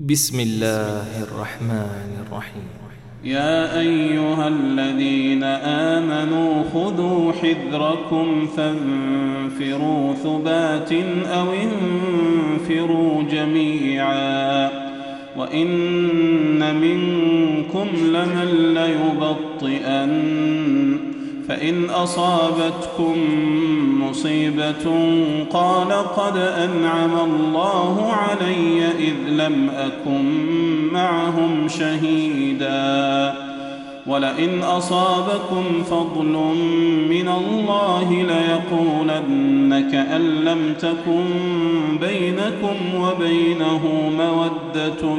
بسم الله الرحمن الرحيم. يا أيها الذين آمنوا خذوا حذركم فانفروا ثبات أو انفروا جميعا وإن منكم لمن ليبطئن فإن أصابتكم مصيبة قال قد أنعم الله علي إذ لم أكن معهم شهيدا ولئن أصابكم فضل من الله ليقولن كأن لم تكن بينكم وبينه مودة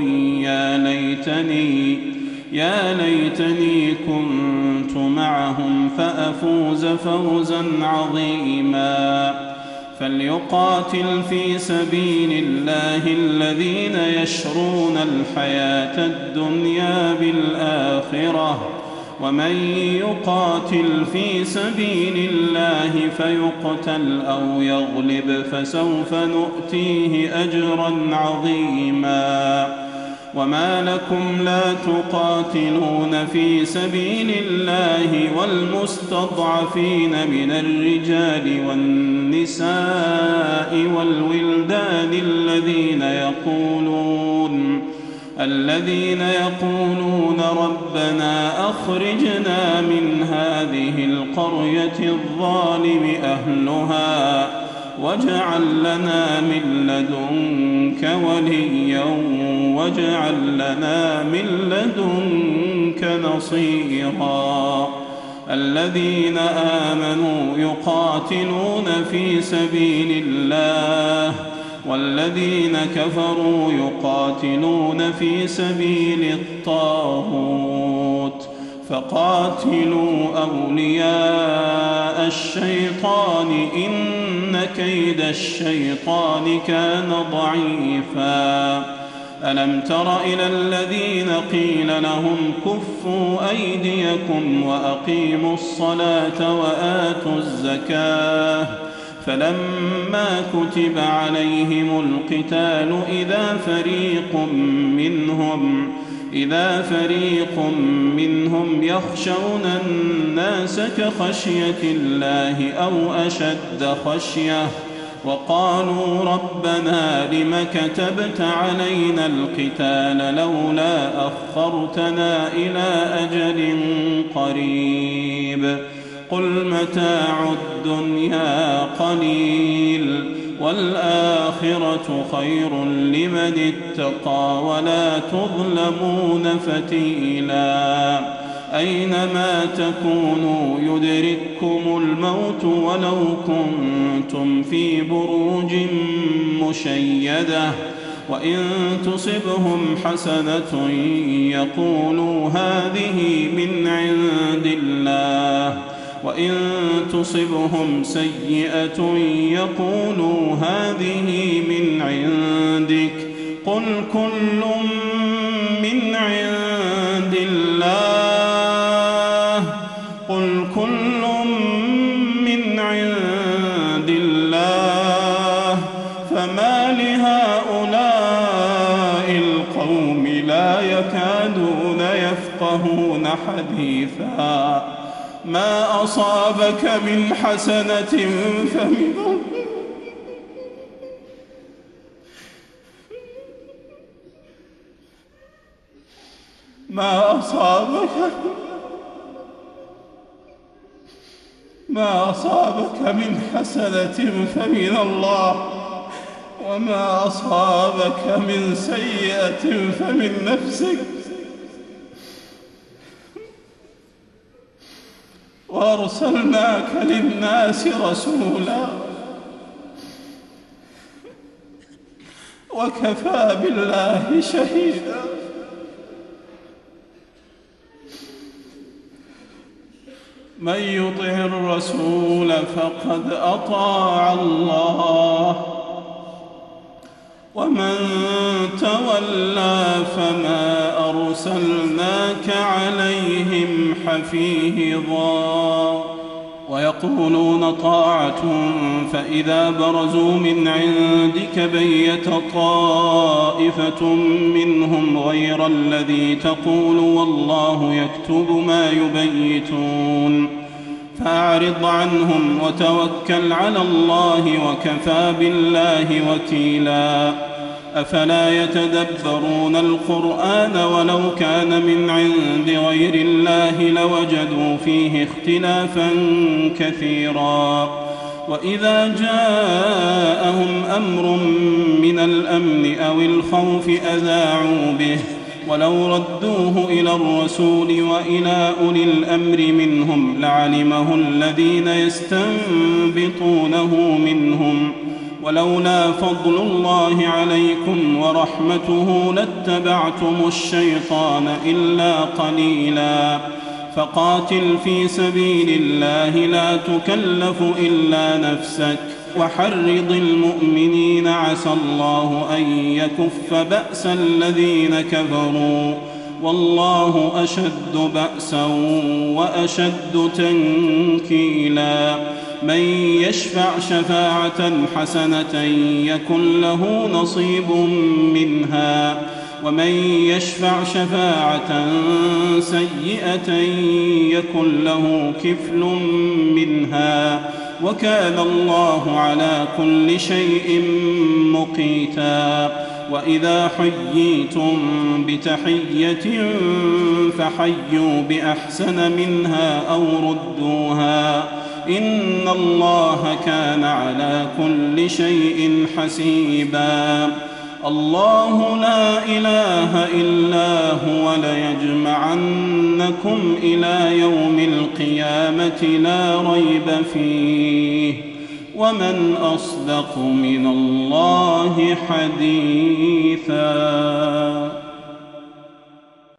يا ليتني كنت معهم فأفوز فوزا عظيما فليقاتل في سبيل الله الذين يشرون الحياة الدنيا بالآخرة ومن يقاتل في سبيل الله فيقتل أو يغلب فسوف نؤتيه أجرا عظيما وما لكم لا تقاتلون في سبيل الله والمستضعفين من الرجال والنساء والولدان الذين يقولون ربنا أخرجنا من هذه القرية الظالم أهلها واجعل لنا من لدنك وليا واجعل لنا من لدنك نصيرا الذين آمنوا يقاتلون في سبيل الله والذين كفروا يقاتلون في سبيل الطاغوت فقاتلوا أولياء الشيطان إن كيد الشيطان كان ضعيفا ألم تر إلى الذين قيل لهم كفوا أيديكم وأقيموا الصلاة وآتوا الزكاة فلما كتب عليهم القتال إذا فريق منهم يخشون الناس كخشية الله أو أشد خشية وقالوا ربنا لم كتبت علينا القتال لولا أخرتنا إلى أجل قريب قل متاع الدنيا قليل والآخرة خير لمن اتقى ولا تظلمون فتيلا أينما تكونوا يدرككم الموت ولو كنتم في بروج مشيدة وإن تصبهم حسنة يقولوا هذه من عند الله وإن تصبهم سيئة يقولوا هذه من عندك قل كل من عند الله فما لهؤلاء القوم لا يكادون يفقهون حديثا ما أصابك من حسنة فمن الله وما أصابك من سيئة فمن نفسك وأرسلناك للناس رسولا وكفى بالله شهيدا من يطع الرسول فقد أطاع الله ومن تولى فما أرسلناك عليهم حفيظا ويقولون طاعة فإذا برزوا من عندك بيت طائفة منهم غير الذي تقول والله يكتب ما يبيتون فأعرض عنهم وتوكل على الله وكفى بالله وكيلا أفلا يتدبرون القرآن ولو كان من عند غير الله لوجدوا فيه اختلافا كثيرا وإذا جاءهم أمر من الأمن أو الخوف أذاعوا به ولو ردوه إلى الرسول وإلى أولي الأمر منهم لعلمه الذين يستنبطونه منهم ولولا فضل الله عليكم ورحمته لاتبعتم الشيطان إلا قليلا فقاتل في سبيل الله لا تكلف إلا نفسك وحرض المؤمنين عسى الله أن يكف بأس الذين كفروا والله أشد بأسا وأشد تنكيلا من يشفع شفاعة حسنة يكن له نصيب منها ومن يشفع شفاعة سيئة يكن له كفل منها وكان الله على كل شيء مقيتا وإذا حييتم بتحية فحيوا بأحسن منها أو ردوها إن الله كان على كل شيء حسيبا الله لا إله إلا هو ليجمعنكم إلى يوم القيامة لا ريب فيه ومن أصدق من الله حديثا.